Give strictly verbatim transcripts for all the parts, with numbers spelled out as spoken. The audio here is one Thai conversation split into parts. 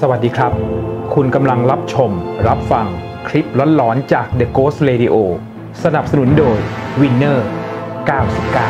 สวัสดีครับคุณกำลังรับชมรับฟังคลิปหลอนๆจาก The Ghost Radio สนับสนุนโดย Winner เก้าสิบเก้า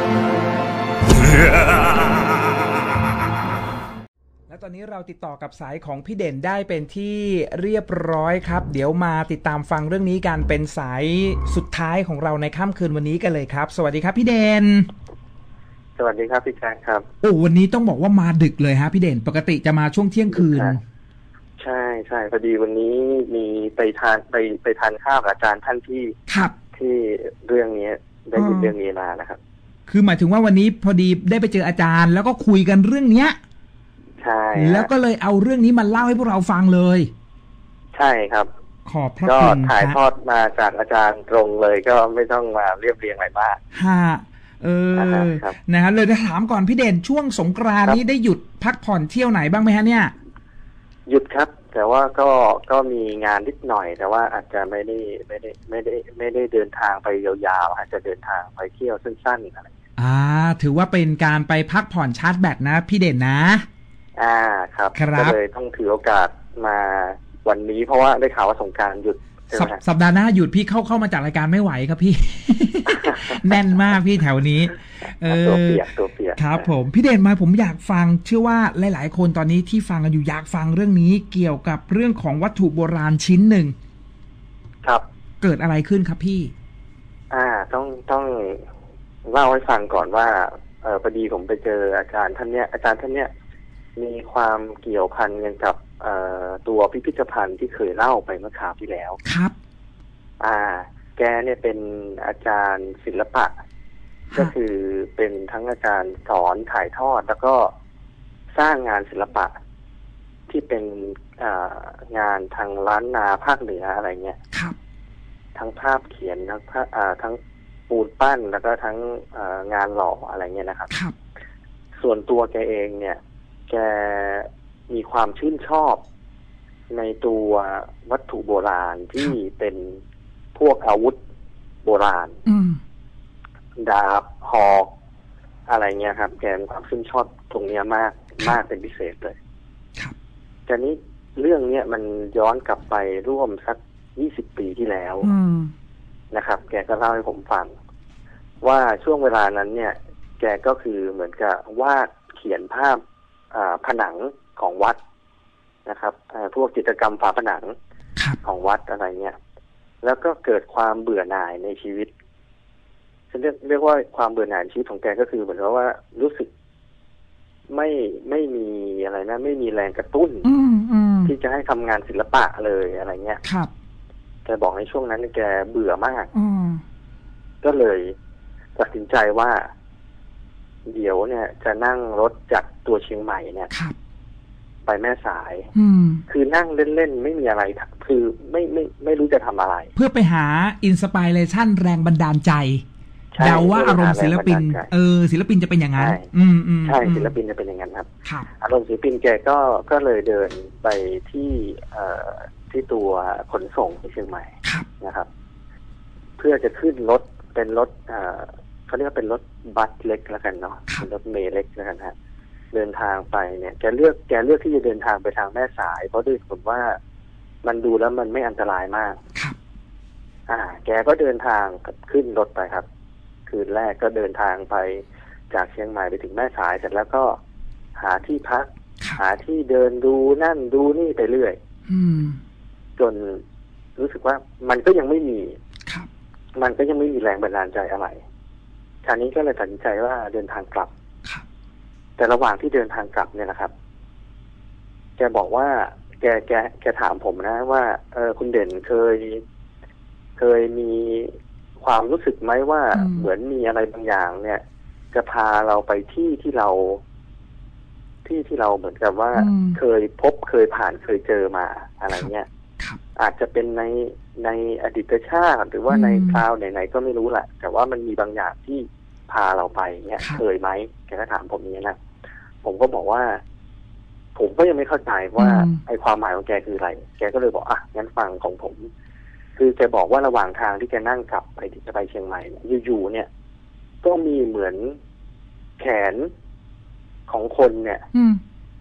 และตอนนี้เราติดต่อกับสายของพี่เด่นได้เป็นที่เรียบร้อยครับเดี๋ยวมาติดตามฟังเรื่องนี้กันเป็นสายสุดท้ายของเราในค่ำคืนวันนี้กันเลยครับสวัสดีครับพี่เด่นสวัสดีครับพี่แจ๊คครับโอ้วันนี้ต้องบอกว่ามาดึกเลยฮะพี่เด่นปกติจะมาช่วงเที่ยงคืนใช่ใช่พอดีวันนี้มีไปทานไปไปทานข้าวกับอาจารย์ท่านที่ครับที่เรื่องนี้ได้ยินเรื่องนี้มานะครับคือหมายถึงว่าวันนี้พอดีได้ไปเจออาจารย์แล้วก็คุยกันเรื่องเนี้ยใช่แล้วก็เลยเอาเรื่องนี้มาเล่าให้พวกเราฟังเลยใช่ครับขอบพระคุณก็ถ่ายทอดมาจากอาจารย์ตรงเลยก็ไม่ต้องมาเรียบเรียงอะไรมากฮะเออนะฮะเลยจะถามก่อนพี่เด่นช่วงสงกรานต์นี้ได้หยุดพักผ่อนเที่ยวไหนบ้างไหมฮะเนี่ยหยุดครับแต่ว่าก็ก็มีงานนิดหน่อยแต่ว่าอาจจะไม่ได้ไม่ได้ไม่ได้ไม่ได้เดินทางไปยาวๆอาจจะเดินทางไปเที่ยวสั้นๆอะไรอ่าถือว่าเป็นการไปพักผ่อนชาร์จแบตนะพี่เด่นนะอ่าครับก็เลยต้องถือโอกาสมาวันนี้เพราะว่าได้ข่าวว่าสงกรานต์หยุดสัปดาห์หน้าหยุดพี่เข้าเข้ามาจากรายการไม่ไหวครับพี่ แน่นมากพี่แถวนี้เออตัวเปียกตัวเปียกครับผมพี่เด่นมาผมอยากฟังเชื่อว่าหลายๆคนตอนนี้ที่ฟังกันอยู่อยากฟังเรื่องนี้เกี่ยวกับเรื่องของวัตถุโบราณชิ้นหนึ่งครับเกิดอะไรขึ้นครับพี่อ่าต้องต้องเล่าให้ฟังก่อนว่าเออพอดีผมไปเจออาจารย์ท่านเนี้ยอาจารย์ท่านเนี้ยมีความเกี่ยวพันกันกับตัวพิพิธภัณฑ์ที่เคยเล่าไปเมื่อคราวที่แล้วครับอ่าแกเนี่ยเป็นอาจารย์ศิลปะก็คือเป็นทั้งอาจารย์สอนถ่ายทอดแล้วก็สร้างงานศิลปะที่เป็นงานทางล้านนาภาคเหนืออะไรเงี้ยครับทั้งภาพเขียนทั้งภาพทั้งปูนปั้นแล้วก็ทั้งงานหล่ออะไรเงี้ยนะครับครับส่วนตัวแกเองเนี่ยแกมีความชื่นชอบในตัววัตถุโบราณที่เป็นพวกอาวุธโบราณดาบหอกอะไรเงี้ยครับแกมีความชื่นชอบตรงเนี้ยมากมากเป็นพิเศษเลยแต่นี้เรื่องเนี้ยมันย้อนกลับไปร่วมสักยี่สิบปีที่แล้วนะครับแกก็เล่าให้ผมฟังว่าช่วงเวลานั้นเนี่ยแกก็คือเหมือนกับวาดเขียนภาพผนังของวัดนะครับพวกจิตรกรรมฝาผนังของวัดอะไรเงี้ยแล้วก็เกิดความเบื่อหน่ายในชีวิตฉันเรียกเรียกว่าความเบื่อหน่ายในชีวิตของแกก็คือเหมือนกับว่ารู้สึกไม่ไม่มีอะไรนะไม่มีแรงกระตุ้นที่จะให้ทำงานศิลปะเลยอะไรเงี้ยครับแกบอกในช่วงนั้นแกเบื่อมากก็เลยตัดสินใจว่าเดี๋ยวเนี่ยจะนั่งรถจากตัวเชียงใหม่เนี่ยไปแม่สายคือนั่งเล่นๆไม่มีอะไรคือไม่ไม่ไม่รู้จะทำอะไรเพื่อไปหาอินสปิเรชันแรงบันดาลใจเดาว่าอารมณ์ศิลปินเออศิลปินจะเป็นอย่างนั้นอืมอืมใช่ศิลปินจะเป็นอย่างนั้นครับอารมณ์ศิลปินแกก็ก็เลยเดินไปที่เอ่อที่ตัวขนส่งที่เชียงใหม่นะครับเพื่อจะขึ้นรถเป็นรถเอ่อเขาเรียกว่าเป็นรถบัสเล็กแล้วกันเนาะเป็นรถเมล์เล็กแล้วกันฮะเดินทางไปเนี่ยแกเลือกแกเลือกที่จะเดินทางไปทางแม่สายเพราะด้วยผลว่ามันดูแล้วมันไม่อันตรายมากอ่าแกก็เดินทางขึ้นรถไปครับคืนแรกก็เดินทางไปจากเชียงใหม่ไปถึงแม่สายเสร็จแล้วก็หาที่พักหาที่เดินดูนั่นดูนี่ไปเรื่อยจนรู้สึกว่ามันก็ยังไม่มีมันก็ยังไม่มีแรงบันดาลใจอะไรคราวนี้ก็เลยตัดสินใจว่าเดินทางกลับแต่ระหว่างที่เดินทางกลับเนี่ยนะครับแกบอกว่าแกแกแกถามผมนะว่าเออคุณเด่นเคยเคยมีความรู้สึกไหมว่าเหมือนมีอะไรบางอย่างเนี่ยจะพาเราไปที่ที่เราที่ที่เราเหมือนกับว่าเคยพบเคยผ่านเคยเจอมาอะไรเงี้ยอาจจะเป็นในในอดีตชาติหรือว่าในคราวไหนๆก็ไม่รู้แหละแต่ว่ามันมีบางอย่างที่พาเราไปเนี่ยเคยไหมแกก็ถามผมอย่างนี้นะผมก็บอกว่าผมก็ยังไม่เข้าใจว่าไอ้ความหมายของแกคืออะไรแกก็เลยบอกอ่ะงั้นฟังของผมคือแกบอกว่าระหว่างทางที่แกนั่งกลับไปที่จะไปเชียงใหม่เนี่ยอยู่ๆเนี่ยก็มีเหมือนแขนของคนเนี่ย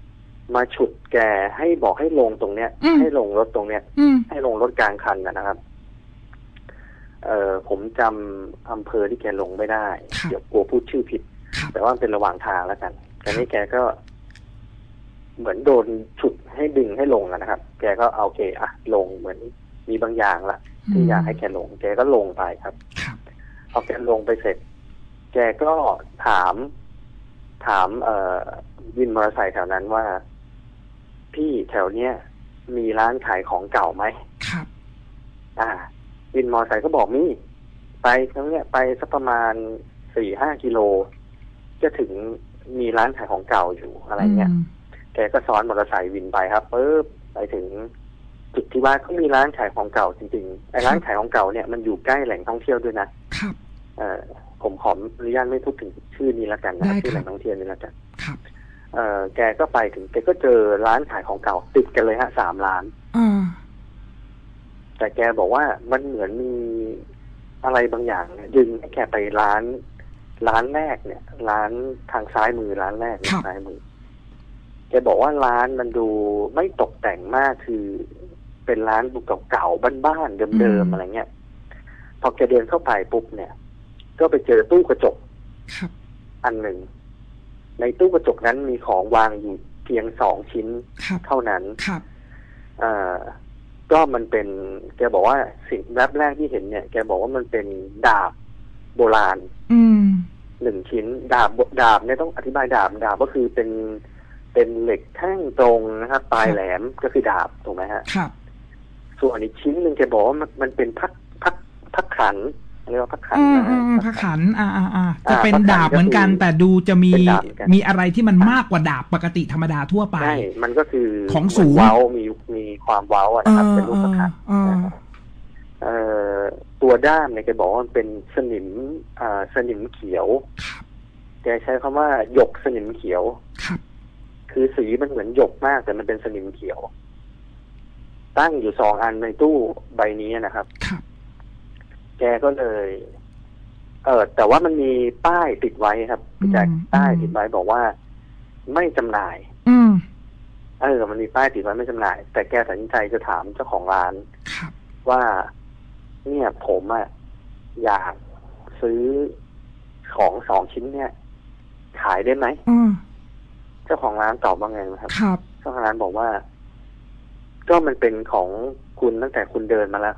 มาฉุดแกให้บอกให้ลงตรงเนี้ยให้ลงรถตรงเนี้ยให้ลงรถกลางคันนะครับเอ่อผมจำอำเภอที่แกลงไม่ได้เดี๋ยวกลัวพูดชื่อผิดแต่ว่าเป็นระหว่างทางแล้วกันแต่นี้แกก็เหมือนโดนฉุดให้ดึงให้ลงนะครับแกก็เอาโอเคอะลงเหมือนมีบางอย่างละที่อยากให้แกลงแกก็ลงไปครับพอแกลงไปเสร็จแกก็ถามถามเอ่อวินมอเตอร์ไซค์แถวนั้นว่าพี่แถวเนี้ยมีร้านขายของเก่าไหมครับอ่าวินมอเตอร์ไซค์ก็บอกมีไปทั้งเนี้ยไปสักประมาณสี่ห้ากิโลจะถึงมีร้านขายของเก่าอยู่อะไรเงี้ยแกก็ซ้อนมอเตอร์ไซค์วินไปครับปึ๊บไปถึงจุดที่ว่าเขามีร้านขายของเก่าจริงๆไอ้ร้านขายของเก่าเนี่ยมันอยู่ใกล้แหล่งท่องเที่ยวด้วยนะครับเอ่อผมขออนุญาตไม่พูดถึงชื่อนี้ละกันนะชื่อแหล่งท่องเที่ยวนี้ละกันครับเอ่อแกก็ไปถึงแกก็เจอร้านขายของเก่าติดกันเลยฮะสามร้านอืมแต่แกบอกว่ามันเหมือนมีอะไรบางอย่างเนี่ยดึงให้แกไปร้านร้านแรกเนี่ยร้านทางซ้ายมือร้านแรกซ้ายมือแกบอกว่าร้านมันดูไม่ตกแต่งมากคือเป็นร้านดูเก่าๆบ้านๆเดิมๆอะไรเงี้ยพอแกเดินเข้าไปปุ๊บเนี่ยก็ไปเจอตู้กระจกอันหนึ่งในตู้กระจกนั้นมีของวางอยู่เพียงสองชิ้นเท่านั้นอ่าก็มันเป็นแกบอกว่าสิ่งแรกแรกที่เห็นเนี่ยแกบอกว่ามันเป็นดาบโบราณหนึ่งชิ้นดาบดาบเนี่ยต้องอธิบายดาบดาบก็คือเป็นเป็นเหล็กแท่งตรงนะครับปลายแหลมก็คือดาบถูกไหมฮะครับส่วนอีกชิ้นหนึ่งแกบอกว่ามันมันเป็นพักพักพักขันเรียกว่าพักขันนะฮะพักขันอ่าอ่าอ่าจะเป็นดาบเหมือนกันแต่ดูจะมีมีอะไรที่มันมากกว่าดาบปกติธรรมดาทั่วไปใช่มันก็คือของสูงเว้ามีมีความเว้าอ่ะนะครับเป็นรูปพักขันเอ่อตัวด้ามเนี่ยแกบอกว่ามันเป็นสนิมอ่าสนิมเขียวแกใช้คำว่าหยกสนิมเขียวคือสีมันเหมือนหยกมากแต่มันเป็นสนิมเขียวตั้งอยู่สองอันในตู้ใบนี้นะครับแกก็เลยเออแต่ว่ามันมีป้ายติดไว้ครับจากป้ายติดไว้บอกว่าไม่จำหน่ายอืมเออมันมีป้ายติดไว้ไม่จำหน่ายแต่แกตัดสินใจจะถามเจ้าของร้านว่าเนี่ยผมอะอยากซื้อของสองชิ้นเนี่ยขายได้ไหมเจ้าของร้านตอบว่าไงครับครับเจ้าของร้านบอกว่าก็มันเป็นของคุณตั้งแต่คุณเดินมาแล้ว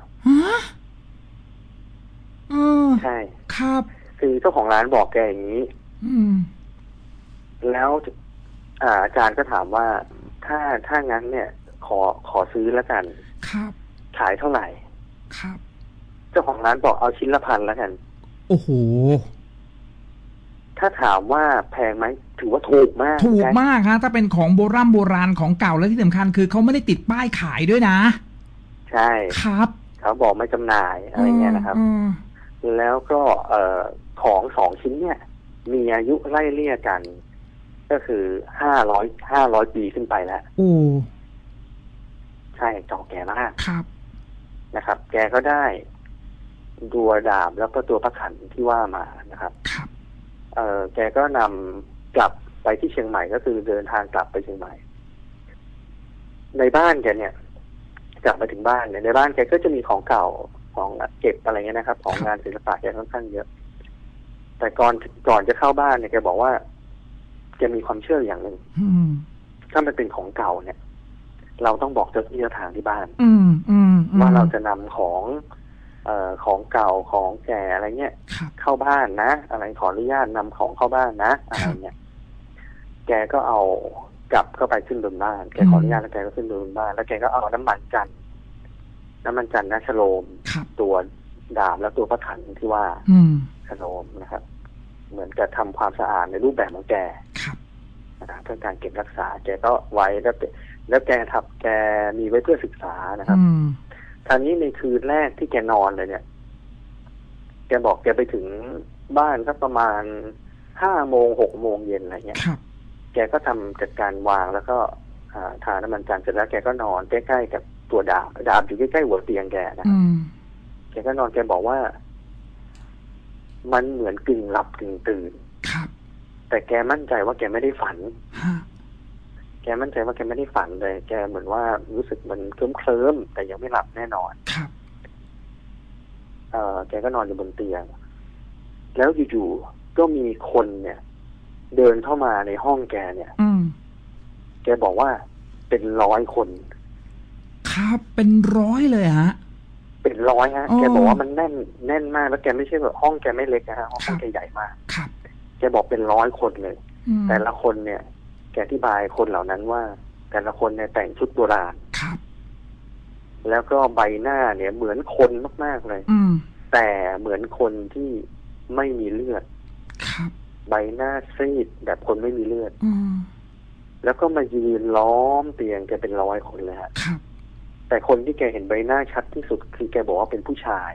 ใช่ครับคือเจ้าของร้านบอกแกอย่างนี้อืมแล้วอ่าอาจารย์ก็ถามว่าถ้าถ้างั้นเนี่ยขอขอซื้อแล้วกันครับขายเท่าไหร่ครับเจ้าของร้านบอกเอาชิ้นละพันแล้วกันโอ้โหถ้าถามว่าแพงไหมถือว่าถูกมากถูกมากฮะถ้าเป็นของโบราณโบราณของเก่าและที่สำคัญคือเขาไม่ได้ติดป้ายขายด้วยนะใช่ครับเขาบอกไม่จำหน่ายอะไรเงี้ยนะครับแล้วก็เอ่อของสองชิ้นเนี่ยมีอายุไล่เลี่ยกันก็คือห้าร้อยห้าร้อยปีขึ้นไปแล้วโอ้ใช่เก่าแก่มากครับนะครับแกก็ได้ตัวดาบแล้วก็ตัวพระขันที่ว่ามานะครับครับเอ่อแกก็นำกลับไปที่เชียงใหม่ก็คือเดินทางกลับไปเชียงใหม่ในบ้านแกเนี่ยกลับมาถึงบ้านเนี่ยในบ้านแกก็จะมีของเก่าของเก็บอะไรเงี้ยนะครับของงานศิลปะแกค่อนข้างเยอะแต่ก่อนก่อนจะเข้าบ้านเนี่ยแกบอกว่าแกมีความเชื่ออย่างหนึ่งถ้ามันเป็นของเก่าเนี่ยเราต้องบอกเจ้าที่เจ้าทางที่บ้านว่าเราจะนำของเอ่อของเก่าของแก่อะไรเงี้ยเข้าบ้านนะอะไรขออนุญาตนำของเข้าบ้านนะอะไรเงี้ยแกก็เอากลับเข้าไปขึ้นบนบ้านแกขออนุญาตแล้วแกก็ขึ้นบนบ้านแล้วแกก็เอาน้ำมันจันทร์น้ำมันจันทร์นะชโลมตัวดาบแล้วตัวพระขันที่ว่าชโลมนะครับเหมือนกับทำความสะอาดในรูปแบบของแกนะครับเพื่อการเก็บรักษาแกก็ไว้แล้วแล้วแกทับแกมีไว้เพื่อศึกษานะครับคราวนี้ในคืนแรกที่แกนอนเลยเนี่ยแกบอกแกไปถึงบ้านสักประมาณห้าโมงหกโมงเย็นอะไรเงี้ยแกก็ทำจัดการวางแล้วก็ทาน้ำมันจันทร์เสร็จแล้วแกก็นอนใกล้ๆกับตัวดาบดาบอยู่ใกล้ๆหัวเตียงแกนะแกก็นอนแกบอกว่ามันเหมือนกึ่งหลับกึ่งตื่นแต่แกมั่นใจว่าแกไม่ได้ฝันแกมั่นใจว่าแกไม่ได้ฝันเลยแกเหมือนว่ารู้สึกมันเคลิ้มเคลิ้มแต่ยังไม่หลับแน่นอนครับเออแกก็นอนอยู่บนเตียงแล้วอยู่ๆก็มีคนเนี่ยเดินเข้ามาในห้องแกเนี่ยอืมแกบอกว่าเป็นร้อยคนครับเป็นร้อยเลยฮะเป็นร้อยฮะแกบอกว่ามันแน่นแน่นมากแล้วแกไม่ใช่แบบห้องแกไม่เล็กนะฮะห้องแกใหญ่มากครับแกบอกเป็นร้อยคนเลยแต่ละคนเนี่ยแกอธิบายคนเหล่านั้นว่าแต่ละคนเนี่ยแต่งชุดโบราณครับแล้วก็ใบหน้าเนี่ยเหมือนคนมากๆเลยอืมแต่เหมือนคนที่ไม่มีเลือดครับใบหน้าซีดแบบคนไม่มีเลือดอืมแล้วก็มายืนล้อมเตียงแกเป็นร้อยคนเลยฮะครับแต่คนที่แกเห็นใบหน้าชัดที่สุดคือแกบอกว่าเป็นผู้ชาย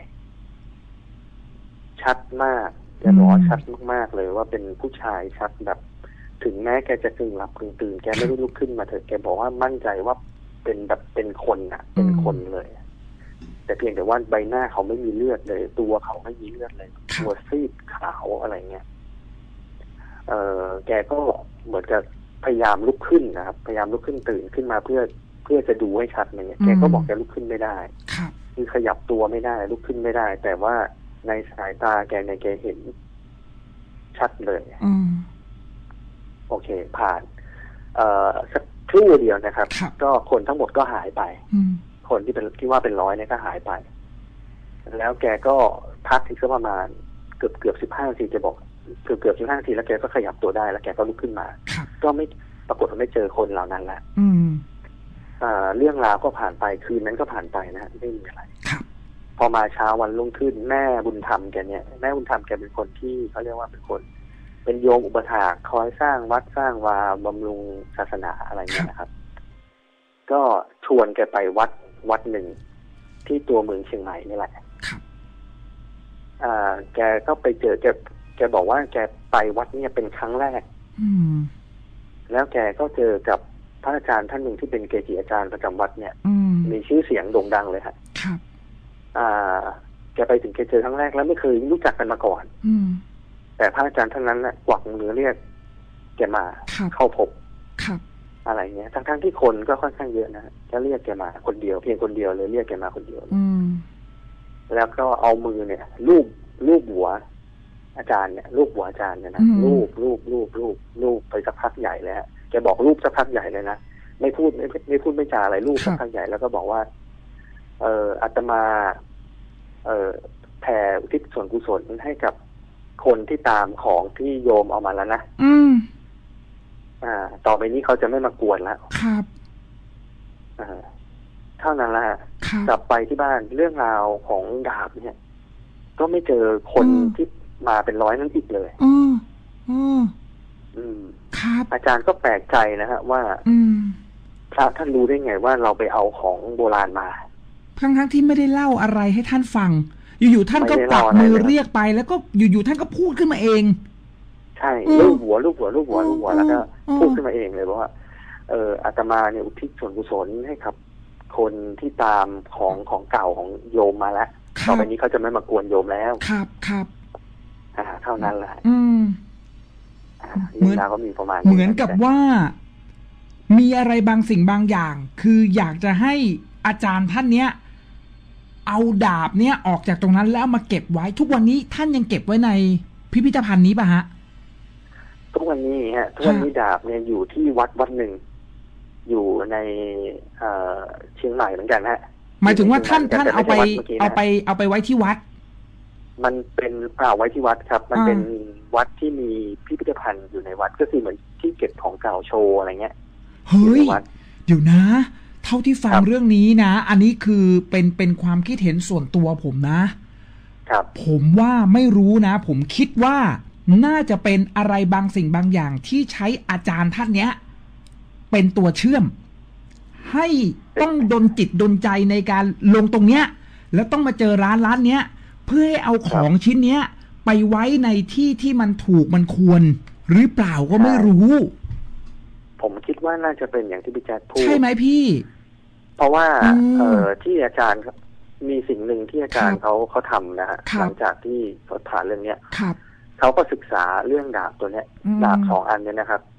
ชัดมากแกบอกว่าชัดมากๆเลยว่าเป็นผู้ชายชัดแบบถึงแม้แกจะกึ่งหลับกึ่งตื่นแกไม่ได้ลุกขึ้นมาเถอะแกบอกว่ามั่นใจว่าเป็นแบบเป็นคนอ่ะเป็นคนเลยแต่เพียงแต่ว่าใบหน้าเขาไม่มีเลือดเลยตัวเขาไม่มีเลือดเลยตัวซีดขาวอะไรเงี้ยเออแกก็เหมือนกับพยายามลุกขึ้นนะครับพยายามลุกขึ้นตื่นขึ้นมาเพื่อเพื่อจะดูให้ชัดอะไรเงี้ยแกก็บอกแกลุกขึ้นไม่ได้คือขยับตัวไม่ได้ลุกขึ้นไม่ได้แต่ว่าในสายตาแกในแกเห็นชัดเลยโอเคผ่านเอ่อสักครู่เดียวนะครับก็คนทั้งหมดก็หายไปคนที่เป็นที่ว่าเป็นร้อยเนี่ยก็หายไปแล้วแกก็พักอีกสักประมาณเกือบเกือบสิบห้านาทีแกบอกเกือบเกือบสิบห้านาทีแล้วแกก็ขยับตัวได้แล้วแกก็ลุกขึ้นมาก็ไม่ปรากฏว่าไม่เจอคนเหล่านั้นแล้วเรื่องราวก็ผ่านไปคืนนั้นก็ผ่านไปนะไม่มีอะไรพอมาเช้าวันรุ่งขึ้นแม่บุญธรรมแกเนี่ยแม่บุญธรรมแกเป็นคนที่เขาเรียกว่าเป็นคนเป็นโยมอุปถากคอยสร้างวัดสร้างวาบำรุงศาสนาอะไรเงี้ยนะครับก็ชวนแกไปวัดวัดหนึ่งที่ตัวเมืองเชียงใหม่นี่แหละอ่าแกก็ไปเจอแกแกบอกว่าแกไปวัดเนี่ยเป็นครั้งแรกแล้วแกก็เจอกับพระอาจารย์ท่านหนึ่งที่เป็นเกจิอาจารย์ประจำวัดเนี่ยมีชื่อเสียงโด่งดังเลยครับอ่าแกไปถึงแกเจอครั้งแรกแล้วไม่เคยรู้จักกันมาก่อนแต่พระอาจารย์ท่านนั้นน่ะกวักมือเรียกแกมาเข้าพบอะไรเงี้ยทั้งๆที่คนก็ค่อนข้างเยอะนะจะเรียกแกมาคนเดียวเพียงคนเดียวเลยเรียกแกมาคนเดียวแล้วก็เอามือเนี่ยลูบลูบหัวอาจารย์เนี่ยลูบหัวอาจารย์เนี่ยนะลูบลูบลูบลูบลูบไปสักพักใหญ่เลยฮะแกบอกลูบสักพักใหญ่เลยนะไม่พูดไม่ไม่พูดไม่จาอะไรลูบสักพักใหญ่แล้วก็บอกว่าเอ่ออาตมาเอ่อแผ่อุทิศส่วนกุศลให้กับคนที่ตามของที่โยมเอามาแล้วนะอืมอ่าต่อไปนี้เขาจะไม่มากวนแล้วครับอ่าเท่านั้นแหละกลับไปที่บ้านเรื่องราวของดาบเนี่ยก็ไม่เจอคนที่มาเป็นร้อยนั้นอีกเลยอืมอืมอืมครับอาจารย์ก็แปลกใจนะฮะว่าอืมพระท่านรู้ได้ไงว่าเราไปเอาของโบราณมาทั้งทั้งที่ไม่ได้เล่าอะไรให้ท่านฟังอยู่ๆท่านก็ปักมือเรียกไปแล้วก็อยู่ๆท่านก็พูดขึ้นมาเองใช่ลูกหัวลูกหัวลูกหัวลูกหัวแล้วก็พูดขึ้นมาเองเลยว่าเอออาตมาเนี่ยอุทิศส่วนกุศลให้กับคนที่ตามของของเก่าของโยมมาแล้วต่อไปนี้เขาจะไม่มากวนโยมแล้วครับครับอ่าเท่านั้นแหละอืมเหมือนก็มีประมาณเหมือนกับว่ามีอะไรบางสิ่งบางอย่างคืออยากจะให้อาจารย์ท่านเนี้ยเอาดาบเนี้ยออกจากตรงนั้นแล้วมาเก็บไว้ทุกวันนี้ท่านยังเก็บไว้ในพิพิธภัณฑ์นี้ป่ะฮะทุกวันนี้ฮะทุกวันนี้ดาบเนี่ยอยู่ที่วัดวัดหนึ่งอยู่ในเอ่อเชียงใหม่เหมือนกันฮะหมายถึงว่าท่านท่านเอาไปเอาไปเอาไปไว้ที่วัดมันเป็นเปล่าไว้ที่วัดครับมันเป็นวัดที่มีพิพิธภัณฑ์อยู่ในวัดก็คือเหมือนที่เก็บของเก่าโชว์อะไรเงี้ยเฮ้ยเดี๋ยวนะเท่าที่ฟังเรื่องนี้นะอันนี้คือเป็นเป็นความคิดเห็นส่วนตัวผมนะครับผมว่าไม่รู้นะผมคิดว่าน่าจะเป็นอะไรบางสิ่งบางอย่างที่ใช้อาจารย์ท่านเนี้ยเป็นตัวเชื่อมให้ต้องดลจิตดลใจในการลงตรงเนี้ยแล้วต้องมาเจอร้านร้านเนี้ยเพื่อให้เอาของชิ้นเนี้ยไปไว้ในที่ที่มันถูกมันควรหรือเปล่าก็ไม่รู้ผมคิดว่าน่าจะเป็นอย่างที่พี่แจ๊คพูดใช่ไหมพี่เพราะว่าเอ่อที่อาจารย์มีสิ่งหนึ่งที่อาจารย์เขาเขาทำนะฮะหลังจากที่เขาผ่านเรื่องเนี้ยเขาก็ศึกษาเรื่องดาบตัวเนี้ยดาบสองอันเนี้ยนะครับ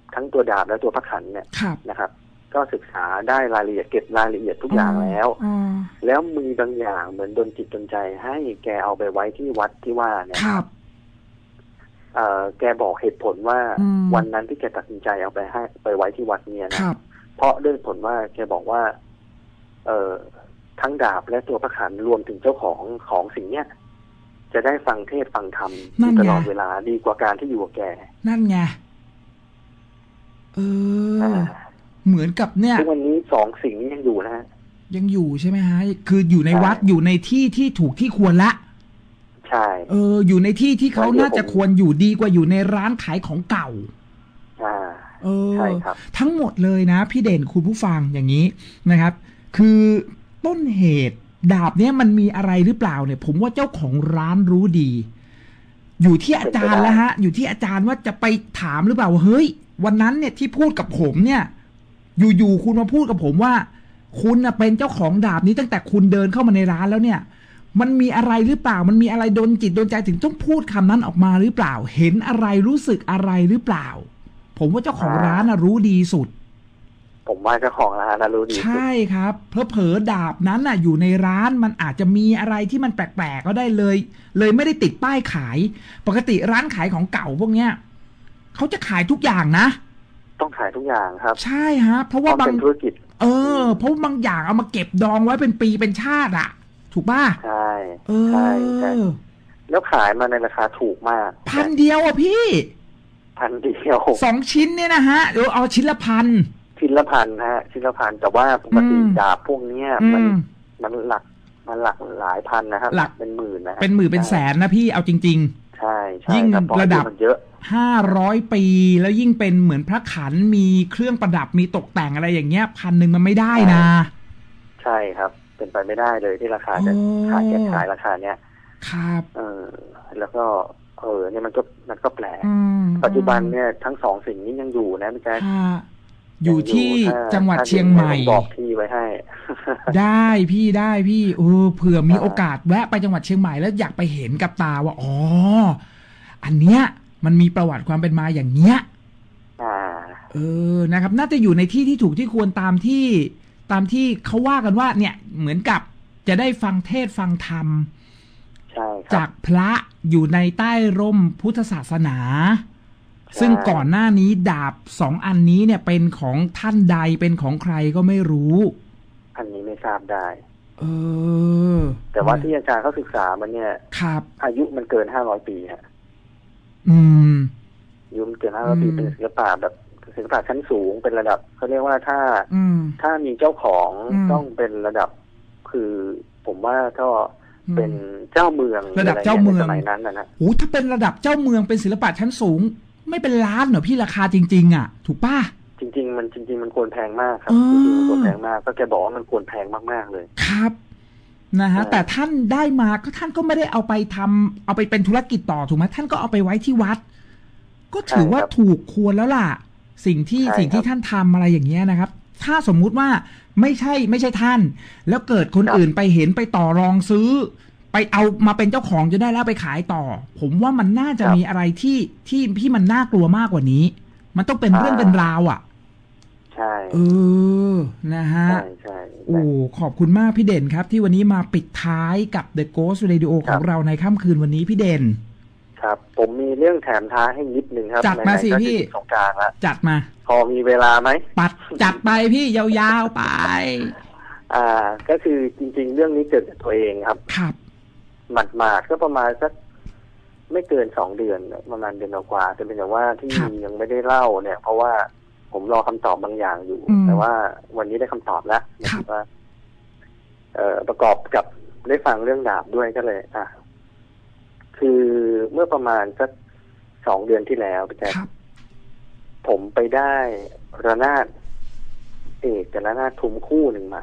ทั้งตัวดาบและตัวพระขันเนี่ยนะครับ ก็ศึกษาได้รายละเอียดเก็บรายละเอียดทุกอย่างแล้วแล้วมีบางอย่างเหมือนดลจิตดลใจให้แกเอาไปไว้ที่วัดที่ว่าเนี่ยเอ่อแกบอกเหตุผลว่าวันนั้นที่แกตัดสินใจเอาไปให้ไปไว้ที่วัดเนี่ยนะเพราะด้วยผลว่าแกบอกว่าเอ่อทั้งดาบและตัวพระขันรวมถึงเจ้าของของสิ่งเนี้ยจะได้ฟังเทศฟังธรรมตลอดเวลาดีกว่าการที่อยู่กับแกนั่นไงเออเหมือนกับเนี่ยทุกวันนี้สองสิ่งนี้ยังอยู่นะฮะยังอยู่ใช่ไหมฮะคืออยู่ในวัดอยู่ในที่ที่ถูกที่ควรละใช่เอออยู่ในที่ที่เขาน่าจะควรอยู่ดีกว่าอยู่ในร้านขายของเก่าอ่าเออใช่ครับทั้งหมดเลยนะพี่เด่นคุณผู้ฟังอย่างนี้นะครับคือต้นเหตุดาบเนี้ยมันมีอะไรหรือเปล่าเนี่ยผมว่าเจ้าของร้านรู้ดีอยู่ที่อาจารย์แล้วฮะอยู่ที่อาจารย์ว่าจะไปถามหรือเปล่าเฮ้ยวันนั้นเนี่ยที่พูดกับผมเนี่ยอยู่ๆคุณมาพูดกับผมว่าคุณน่ะเป็นเจ้าของดาบนี้ตั้งแต่คุณเดินเข้ามาในร้านแล้วเนี่ยมันมีอะไรหรือเปล่ามันมีอะไรโดนจิตโดนใจถึงต้องพูดคำนั้นออกมาหรือเปล่าเห็นอะไรรู้สึกอะไรหรือเปล่าผมว่าเจ้าของร้านน่ะรู้ดีสุดผมว่าเจ้าของร้านน่ะรู้ดีใช่ครับเพราะเผลอดาบนั้นน่ะอยู่ในร้านมันอาจจะมีอะไรที่มันแปลกๆก็ได้เลยเลยไม่ได้ติดป้ายขายปกติร้านขายของเก่าพวกเนี้ยเขาจะขายทุกอย่างนะต้องขายทุกอย่างครับใช่ฮะเพราะว่าบางธุรกิจเออเพราะบางอย่างเอามาเก็บดองไว้เป็นปีเป็นชาติอะถูกป่ะใช่ใช่ใช่แล้วขายมาในราคาถูกมากพันเดียวอ่ะพี่พันเดียวสองชิ้นเนี่ยนะฮะเดี๋ยวเอาชิ้นละพันชิ้นละพันฮะชิ้นละพันแต่ว่าปกติดาบพวกเนี้ยมันมันหลักมันหลักหลายพันนะครับหลักเป็นหมื่นนะเป็นหมื่นเป็นแสนนะพี่เอาจริงๆใช่ใช่ยิ่งระดับเยอะห้าร้อยปีแล้วยิ่งเป็นเหมือนพระขันมีเครื่องประดับมีตกแต่งอะไรอย่างเงี้ยพันหนึ่งมันไม่ได้นะใช่ครับเป็นไปไม่ได้เลยที่ราคาจะขายแก่ขายราคาเนี้ยครับเออแล้วก็เออเนี่ยมันก็มันก็แปลกปัจจุบันเนี่ยทั้งสองสิ่งนี้ยังอยู่นะพี่แจ๊คอยู่ที่จังหวัดเชียงใหม่บอกที่ไว้ให้ได้พี่ได้พี่เออเผื่อมีโอกาสแวะไปจังหวัดเชียงใหม่แล้วอยากไปเห็นกับตาว่าอ๋ออันเนี้ยมันมีประวัติความเป็นมาอย่างเนี้ยเออนะครับน่าจะอยู่ในที่ที่ถูกที่ควรตามที่ตามที่เขาว่ากันว่าเนี่ยเหมือนกับจะได้ฟังเทศฟังธรรมจากพระอยู่ในใต้ร่มพุทธศาสนาซึ่งก่อนหน้านี้ดาบสองอันนี้เนี่ยเป็นของท่านใดเป็นของใครก็ไม่รู้อันนี้ไม่ทราบได้เออแต่ว่าที่อาจารย์เขาศึกษามันเนี่ยครับอายุมันเกินห้าร้อยปีฮะอืมอายุมันเกินห้าร้อยปีเป็นศิลปะแบบศิลปะชั้นสูงเป็นระดับเขาเรียกว่าถ้าถ้ามีเจ้าของต้องเป็นระดับคือผมว่าก็เป็นเจ้าเมืองระดับเจ้าเมืองสมัยนั้นนะโอ้ถ้าเป็นระดับเจ้าเมืองเป็นศิลปะชั้นสูงไม่เป็นล้านเหรอพี่ราคาจริงๆอ่ะถูกป่ะจริงๆมันจริงๆมันควรแพงมากครับจริงๆมันควรแพงมากก็แกบอกว่ามันควรแพงมากๆเลยครับนะฮะแต่ท่านได้มาก็ท่านก็ไม่ได้เอาไปทำเอาไปเป็นธุรกิจต่อถูกไหมท่านก็เอาไปไว้ที่วัดก็ถือว่าถูกควรแล้วล่ะสิ่งที่สิ่งที่ท่านทำอะไรอย่างเงี้ยนะครับถ้าสมมุติว่าไม่ใช่ไม่ใช่ท่านแล้วเกิดคนอื่นไปเห็นไปต่อรองซื้อไปเอามาเป็นเจ้าของจะได้แล้วไปขายต่อผมว่ามันน่าจะมีอะไรที่ที่ที่มันน่ากลัวมากกว่านี้มันต้องเป็นเรื่องเป็นราวอ่ะใช่เออนะฮะใช่ใช่โอ้ขอบคุณมากพี่เด่นครับที่วันนี้มาปิดท้ายกับ The Ghost Radio ของเราในค่ำคืนวันนี้พี่เด่นครับผมมีเรื่องแถมท้าให้นิดนึงครับจัดมาสิพี่สงกรานต์ละจัดมาพอมีเวลาไหมปัดจัดไปพี่ยาวๆไปอ่าก็คือจริงๆเรื่องนี้เกิดจากตัวเองครับครับหมาดๆก็ประมาณสักไม่เกินสองเดือนประมาณเดือนกว่าแต่เป็นแต่ว่าที่ยังไม่ได้เล่าเนี่ยเพราะว่าผมรอคำตอบบางอย่างอยู่แต่ว่าวันนี้ได้คำตอบแล้วนะครับว่าเอ่อประกอบกับได้ฟังเรื่องดาบด้วยก็เลยอ่ะคือเมื่อประมาณสักสองเดือนที่แล้วพี่แจ๊คผมไปได้ระนาดเอกกับระนาดทุ้มคู่หนึ่งมา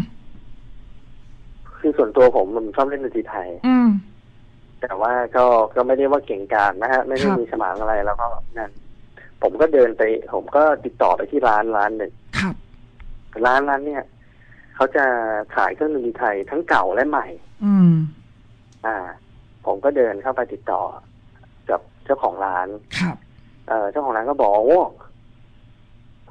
คือส่วนตัวผมมันชอบเล่นดนตรีไทยแต่ว่าก็ก็ไม่ได้ว่าเก่งกาจนะฮะไม่ได้มีสมองอะไรแล้วก็นั่นผมก็เดินไปผมก็ติดต่อไปที่ร้านร้านหนึ่งร้านร้านเนี่ยเขาจะขายเครื่องดนตรีไทยทั้งเก่าและใหม่อืมอ่าผมก็เดินเข้าไปติดต่อกับเจ้าของร้านครับเอ่อเจ้าของร้านก็บอกโอ้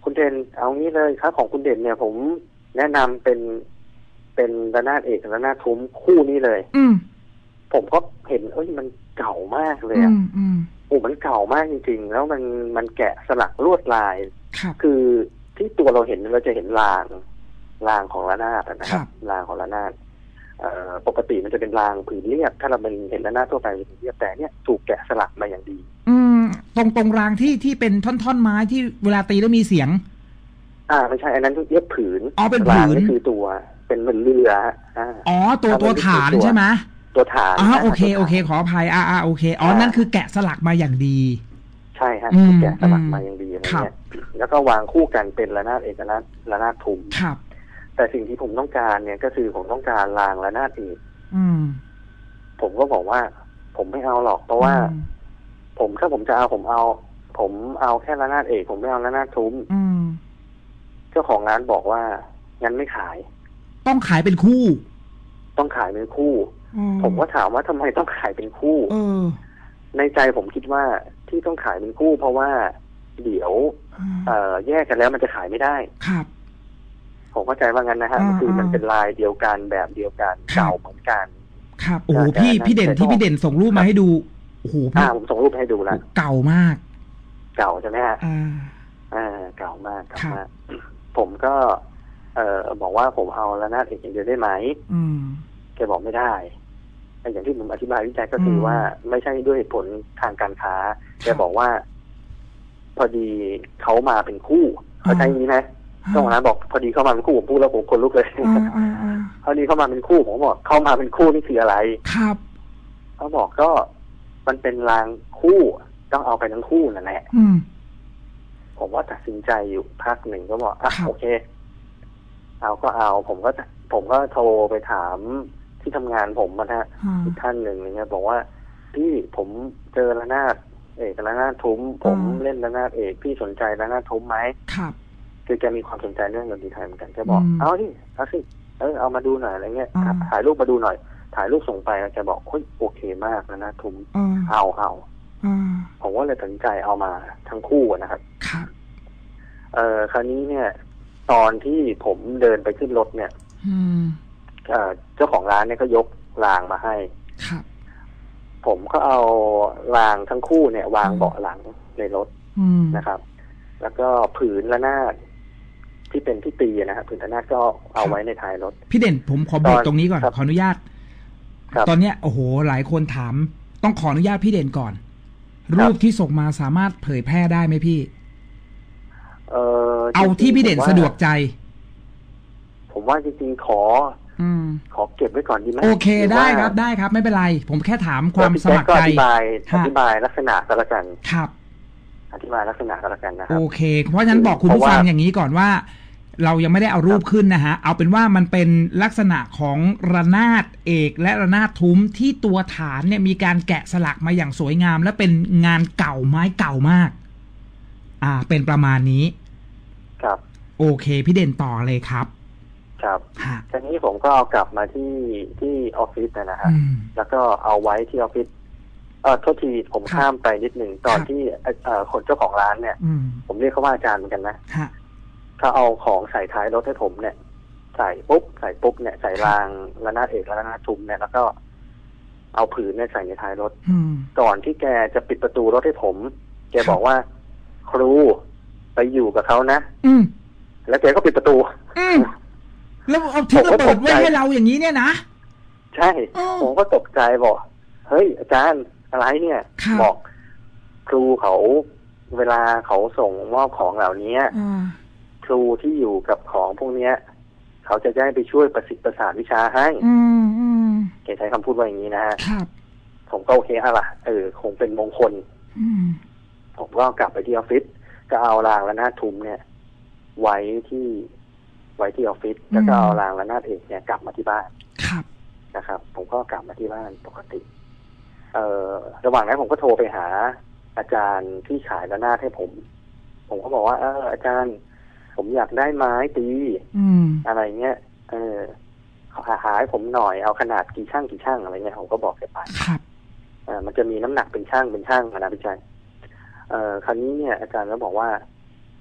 คุณเด่นเอางี้เลยครับของคุณเด่นเนี่ยผมแนะนำเป็นเป็นระนาดเอกระนาดทุ้มคู่นี้เลยอืมผมก็เห็นเอ้ยมันเก่ามากเลยอ่ะโอ้มันเก่ามากจริงๆแล้วมันมันแกะสลักลวดลายคือที่ตัวเราเห็นเราจะเห็นรางรางของระนาดนะครับรางของระนาดปกติมันจะเป็นรางผืนเรียบถ้าเราเป็นเห็นระนาดทั่วไปเป็นผืนเรียบแต่เนี่ยถูกแกะสลักมาอย่างดีอืมตรงตรงรางที่ที่เป็นท่อนๆไม้ที่เวลาตีแล้วมีเสียงอ่าไม่ใช่อันนั้นเรียกผืนอ๋อเป็นผืนนี่คือตัวเป็นเหมือนเรืออ๋อตัวตัวฐานใช่ไหมตัวฐานอ๋อโอเคโอเคขออภัยอ่าอ่าโอเคอ๋อนั่นคือแกะสลักมาอย่างดีใช่ฮะแกะสลักมาอย่างดีอะไรเงี้ยแล้วก็วางคู่กันเป็นระนาดเอกระนาดระนาดทุ้มครับแต่สิ่งที่ผมต้องการเนี่ยก็คือผมต้องการรางระนาดเอกผมก็บอกว่าผมไม่เอาหรอกเพราะว่าผมถ้าผมจะเอาผมเอา ผมเอาแค่ระนาดเอกผมไม่เอาระนาดทุ้มเจ้าของร้านบอกว่างั้นไม่ขายต้องขายเป็นคู่ต้องขายเป็นคู่ผมก็ถามว่าทำไมต้องขายเป็นคู่ในใจผมคิดว่าที่ต้องขายเป็นคู่เพราะว่าเดี๋ยวเอ่อแยกกันแล้วมันจะขายไม่ได้ครับผมเข้าใจว่างั้นนะฮะคือมันเป็นลายเดียวกันแบบเดียวกันเก่าเหมือนกันครับโอ้พี่พี่เด่นที่พี่เด่นส่งรูปมาให้ดูโอ้โหพี่ผมส่งรูปให้ดูแล้วเก่ามากเก่าใช่ไหมฮะอ่าอ่าเก่ามากเก่ามากผมก็เอ่อบอกว่าผมเอาระนาดเอกอย่างเดียวได้ไหมอืมแกบอกไม่ได้อย่างที่ผมอธิบายวิจัยก็คือว่าไม่ใช่ด้วยผลทางการค้าแกบอกว่าพอดีเขามาเป็นคู่เขาใช้นี้นะเจ้าของร้านบอกพอดีเข้ามาเป็นคู่ผมพูดแล้วผมคนลุกเลยพอดีเข้ามาเป็นคู่ผมบอกเข้ามาเป็นคู่นี่คืออะไรครับเขาบอกก็มันเป็นรางคู่ต้องเอาไปทั้งคู่นั่นแหละผมว่าตัดสินใจอยู่พักหนึ่งก็บอกอ่ะโอเคเอาก็เอาผมก็ผมก็โทรไปถามที่ทำงานผมนะฮะอีกท่านหนึ่งเนี่ยบอกว่าพี่ผมเจอระนาดเอกระนาดทุ้มผมเล่นระนาดเอกพี่สนใจระนาดทุ้มไหมครับคือแกมีความสนใจเรื่องดนตรีไทยเหมือนกันแกบอกเอาดิเอาสิเออเอามาดูหน่อยอะไรเงี้ยถ่ายรูปมาดูหน่อยถ่ายรูปส่งไปแกบอกเฮ้ยโอเคมากระนาดทุ้มเอาเอาผมว่าเลยตัดสินใจเอามาทั้งคู่นะครับครับเอ่อคราวนี้เนี่ยตอนที่ผมเดินไปขึ้นรถเนี่ยเจ้าของร้านเนี่ยก็ยกรางมาให้ผมก็เอารางทั้งคู่เนี่ยวางเบาะหลังในรถนะครับ แล้วก็ผืนระนาดที่เป็นที่ตีนะครับผืนระนาดก็เอาไว้ในท้ายรถพี่เด่นผมขอบอกตรงนี้ก่อนขออนุญาตตอนเนี้ยโอ้โหหลายคนถามต้องขออนุญาตพี่เด่นก่อนรูปที่ส่งมาสามารถเผยแพร่ได้ไหมพี่เออเอาที่พี่เด่นสะดวกใจผมว่าจริงๆขออืมขอเก็บไว้ก่อนดีไหมโอเคได้ครับได้ครับไม่เป็นไรผมแค่ถามความสมัครใจอธิบายอธิบายลักษณะก็แล้วกันครับอธิบายลักษณะก็แล้วกันนะครับโอเคเพราะฉะนั้นบอกคุณผู้ฟังอย่างนี้ก่อนว่าเรายังไม่ได้เอารูปขึ้นนะฮะเอาเป็นว่ามันเป็นลักษณะของระนาดเอกและระนาดทุ้มที่ตัวฐานเนี่ยมีการแกะสลักมาอย่างสวยงามและเป็นงานเก่าไม้เก่ามากอ่าเป็นประมาณนี้ครับโอเคพี่เด่นต่อเลยครับครับทีนี้ผมก็เอากลับมาที่ที่ออฟฟิศนะฮะแล้วก็เอาไว้ที่ออฟฟิศเออโทษทีผมข้ามไปนิดหนึ่งตอนที่เอ่อคนเจ้าของร้านเนี่ยผมเรียกเขาว่าอาจารย์เหมือนกันนะเขาเอาของใส่ท้ายรถให้ผมเนี่ยใส่ปุ๊บใส่ปุ๊บเนี่ยใส่รางระนาดเอกระนาดทุ้มเนี่ยแล้วก็เอาผืนเนี่ยใส่ในท้ายรถก่อนที่แกจะปิดประตูรถให้ผมแกบอกว่าครูไปอยู่กับเขานะแล้วแกก็ปิดประตูแล้วเอาทิ้งระเบิดไว้ให้เราอย่างนี้เนี่ยนะใช่ผมก็ตกใจบอกเฮ้ยอาจารย์อะไรเนี่ยบอกครูเขาเวลาเขาส่งมอบของเหล่านี้ครูที่อยู่กับของพวกเนี้ยเขาจะได้ไปช่วยประสิทธิ์ประสานวิชาให้แกใช้คำพูดว่าอย่างนี้นะฮะผมก็โอเคอะล่ะเออคงเป็นมงคลผมก็กลับไปที่ออฟฟิศก็เอารางระนาดทุ้มเนี่ยไว้ที่ไว้ที่ออฟฟิศแล้วก็เอารางระนาดเอกเนี่ยกลับมาที่บ้านนะครับผมก็กลับมาที่บ้านปกติเอ่อระหว่างนั้นผมก็โทรไปหาอาจารย์ที่ขายระนาดให้ผมผมก็บอกว่าเอออาจารย์ผมอยากได้ไม้ตีอะไรเงี้ยเออหาหาให้ผมหน่อยเอาขนาดกี่ช่างกี่ช่างอะไรเงี้ยผมก็บอกแกไปครับเออมันจะมีน้ำหนักเป็นช่างเป็นช่างนะพี่ชัยเอ่อคราวนี้เนี่ยอาจารย์ก็บอกว่า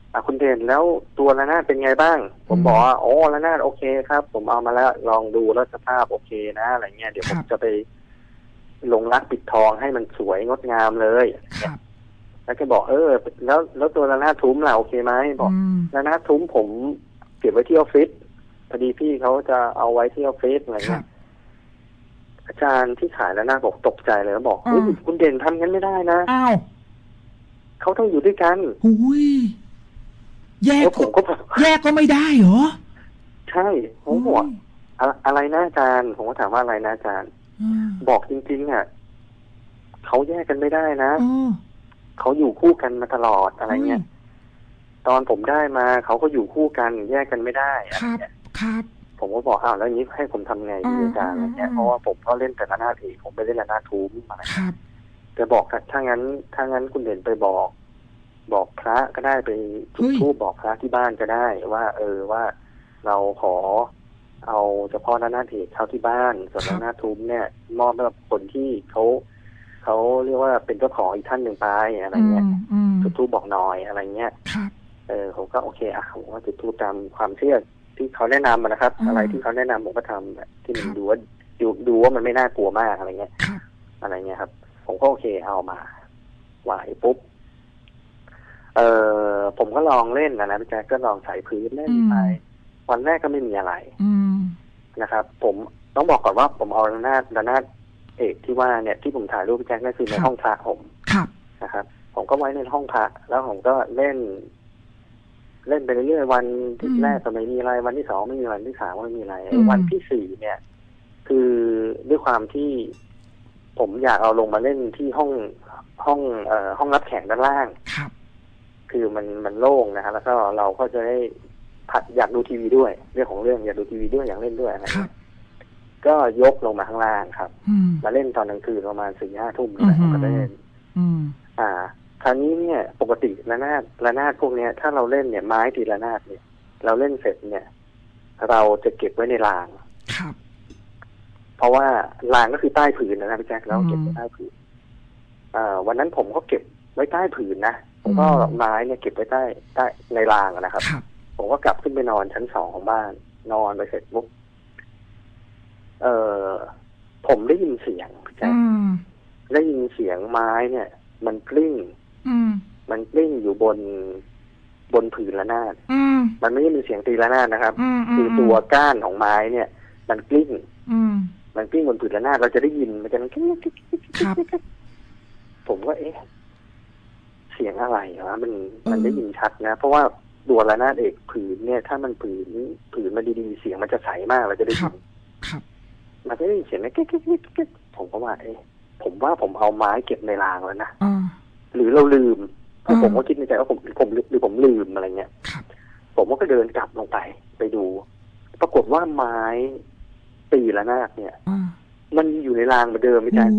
อ่ะคุณเด่นแล้วตัวระนาดเป็นไงบ้างผมบอกว่าโอ้ระนาดโอเคครับผมเอามาแล้วลองดูแล้วสภาพโอเคนะอะไรเงี้ยเดี๋ยวผมจะไปลงรักปิดทองให้มันสวยงดงามเลยแล้วก็บอกเออแล้วแล้วตัวระนาดทุ้มล่ะโอเคไหมบอกระนาดทุ้มผมเก็บไว้ที่ออฟฟิศพอดีพี่เขาจะเอาไว้ที่ออฟฟิศอะไรเงี้ยอาจารย์ที่ขายระนาดบอกตกใจเลยแล้วบอกคุณเด่นทำงั้นไม่ได้นะอ้าวเขาต้องอยู่ด้วยกันอุ้ยแยกผมก็แยกก็ไม่ได้เหรอใช่ผมบอกอะไรนะอาจารย์ผมก็ถามว่าอะไรนะอาจารย์บอกจริงๆอ่ะเขาแยกกันไม่ได้นะเขาอยู่คู่กันมาตลอดอะไรเงี้ยตอนผมได้มาเขาก็อยู่คู่กันแยกกันไม่ได้ครับครับผมก็บอกอ้าวแล้วนี้ให้ผมทำไงอาจารย์อะไรเงี้ยเพราะว่าผมก็เล่นแต่ระนาดเอกผมไม่ได้ระนาดทุ้มอะไรแต่บอกถ้างั้นถ้างั้นคุณเด่นไปบอกบอกพระก็ได้ไปจุดธูปบอกพระที่บ้านก็ได้ว่าเออว่าเราขอเอาเฉพาะระนาดเอกเข้าที่บ้านส่วนระนาดทุ้มเนี่ยมอบให้กับคนที่เขาเขาเรียกว่าเป็นเจ้าของอีกท่านหนึ่งไปอะไรเงี้ยจุดธูปบอกหน่อยอะไรเงี้ยเออผมก็โอเคอ่ะผมก็จุดธูปตามความเชื่อที่เขาแนะนำนะครับอะไรที่เขาแนะนำผมก็ทำที่มันดูว่าดูดูว่ามันไม่น่ากลัวมากอะไรเงี้ยอะไรเงี้ยครับผมก็โอเคเอามาไหวปุ๊บเออผมก็ลองเล่นนะนะพี่แจ๊คก็ลองใส่พื้นเล่นไปวันแรกก็ไม่มีอะไรนะครับผมต้องบอกก่อนว่าผมเอาระนาดระนาดเอกที่ว่าเนี่ยที่ผมถ่ายรูปพี่แจ๊คนั่นคือในห้องพระผมนะครับผมก็ไว้ในห้องพระแล้วผมก็เล่นเล่นไปเรื่อยๆวันที่แรกก็ไม่มีอะไรวันที่สองไม่มีวันที่สามไม่มีอะไรวันที่สี่เนี่ยคือด้วยความที่ผมอยากเอาลงมาเล่นที่ห้องห้องเอ่อห้องรับแขกด้านล่างคือมันมันโล่งนะฮะแล้วก็เราก็จะได้ผัดอยากดูทีวีด้วยเรื่องของเรื่องอยากดูทีวีด้วยอยากเล่นด้วยอะไรก็ยกลงมาข้างล่างครับมาเล่นตอนกลางคืนประมาณสี่ห้าทุ่มนี่แหละก็ได้เล่นอ่าคราวนี้เนี่ยปกติระนาดระนาดพวกเนี้ยถ้าเราเล่นเนี่ยไม้ตีระนาดเนี่ยเราเล่นเสร็จเนี่ยเราจะเก็บไว้ในรางครับเพราะว่ารางก็คือใต้ผืนนะพี่แจ๊คแล้วเก็บไว้ใต้ผืนอ่าวันนั้นผมก็เก็บไว้ใต้ผืนนะผมก็ไม้เนี่ยเก็บไว้ใต้ใต้ในรางนะครับผมก็กลับขึ้นไปนอนชั้นสองของบ้านนอนไปเสร็จปุ๊บเอ่อผมได้ยินเสียงพี่แจ๊คได้ยินเสียงไม้เนี่ยมันกลิ้งมันกลิ้งอยู่บนบนผืนระนาดมันไม่ได้มีเสียงตีระนาดนะครับคือตัวก้านของไม้เนี่ย มันกลิ้งมันกลิ้งบนผืนระนาดเราจะได้ยินมันจะกลิ้งผมก็เอ๊ะเสียงอะไรวะมันมันได้ยินชัดนะเพราะว่าตัวระนาดเอกผืนเนี่ยถ้ามันผืนผืนมันดีๆเสียงมันจะใสมากเราจะได้ยินมันจะได้ยินเสียงนะกิ๊กกิ๊กกิ๊กผมก็ว่าเอ๊ะผมว่าผมเอาไม้เก็บในรางแล้วนะหรือเราลืมผมก็คิดในใจว่าผมผมหรือผมลืมอะไรเงี้ยผมก็เดินกลับลงไปไปดูปรากฏว่าไม้ตีระนาดเนี่ยมันอยู่ในรางเหมือนเดิมไม่ใช่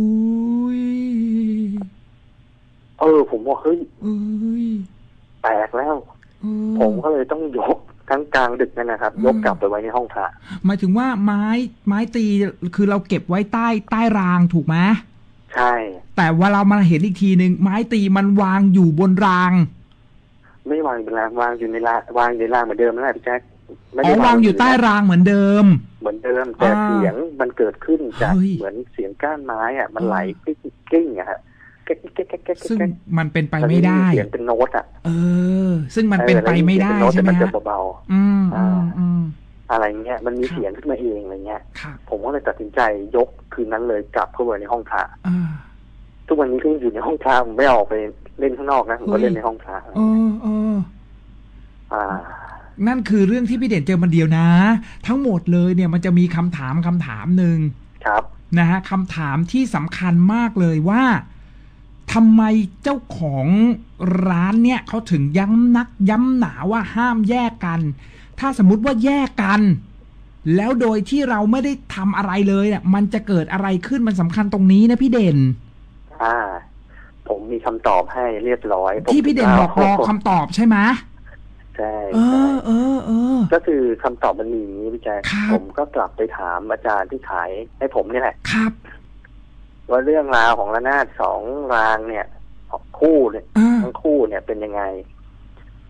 เออผมว่าเฮ้ยแตกแล้วผมก็เลยต้องยกทั้งกลางดึกนั่นนะครับยกกลับไปไว้ในห้องพระหมายถึงว่าไม้ไม้ตีคือเราเก็บไว้ใต้ใต้รางถูกไหมใช่แต่ว่าเรามาเห็นอีกทีหนึ่งไม้ตีมันวางอยู่บนรางไม่วางบนรางวางอยู่ในรางวางในรางเหมือนเดิมนั่นแหละพี่แจ๊คอ๋อวางอยู่ใต้รางเหมือนเดิมเหมือนเดิมแต่เสียงมันเกิดขึ้นจากเหมือนเสียงก้านไม้อ่ะมันไหลกลิ้งอะฮะซึ่งมันเป็นไปไม่ได้เสียงเป็นโน้ตอ่ะเออซึ่งมันเป็นไปไม่ได้ใช่ไหมฮะเบาๆอืมอืมอะไรเงี้ยมันมีเสียงขึ้นมาเองอะไรเงี้ยผมก็เลยตัดสินใจยกคืนนั้นเลยกลับเข้าไปในห้องพระทุกวันนี้ก็อยู่ในห้องพระผมไม่ออกไปเล่นข้างนอกนะผมก็เล่นในห้องพระเออเอออ่านั่นคือเรื่องที่พี่เด่นเจอมันเดียวนะทั้งหมดเลยเนี่ยมันจะมีคำถามคำถามหนึ่งครับนะฮะคำถามที่สำคัญมากเลยว่าทำไมเจ้าของร้านเนี่ยเขาถึงย้ำนักย้ำหนาว่าห้ามแยกกันถ้าสมมุติว่าแยกกันแล้วโดยที่เราไม่ได้ทำอะไรเลยเนี่ยมันจะเกิดอะไรขึ้นมันสำคัญตรงนี้นะพี่เด่นอ่าผมมีคำตอบให้เรียบร้อยที่พี่เด่นบอกรอคำตอบใช่ไหมใช่เออเออเออก็คือคำตอบมันมีอย่างนี้พี่แจ๊คผมก็กลับไปถามอาจารย์ที่ขายให้ผมนี่แหละครับว่าเรื่องราวของระนาดสองรางเนี่ยคู่เนี่ยทั้งคู่เนี่ยเป็นยังไง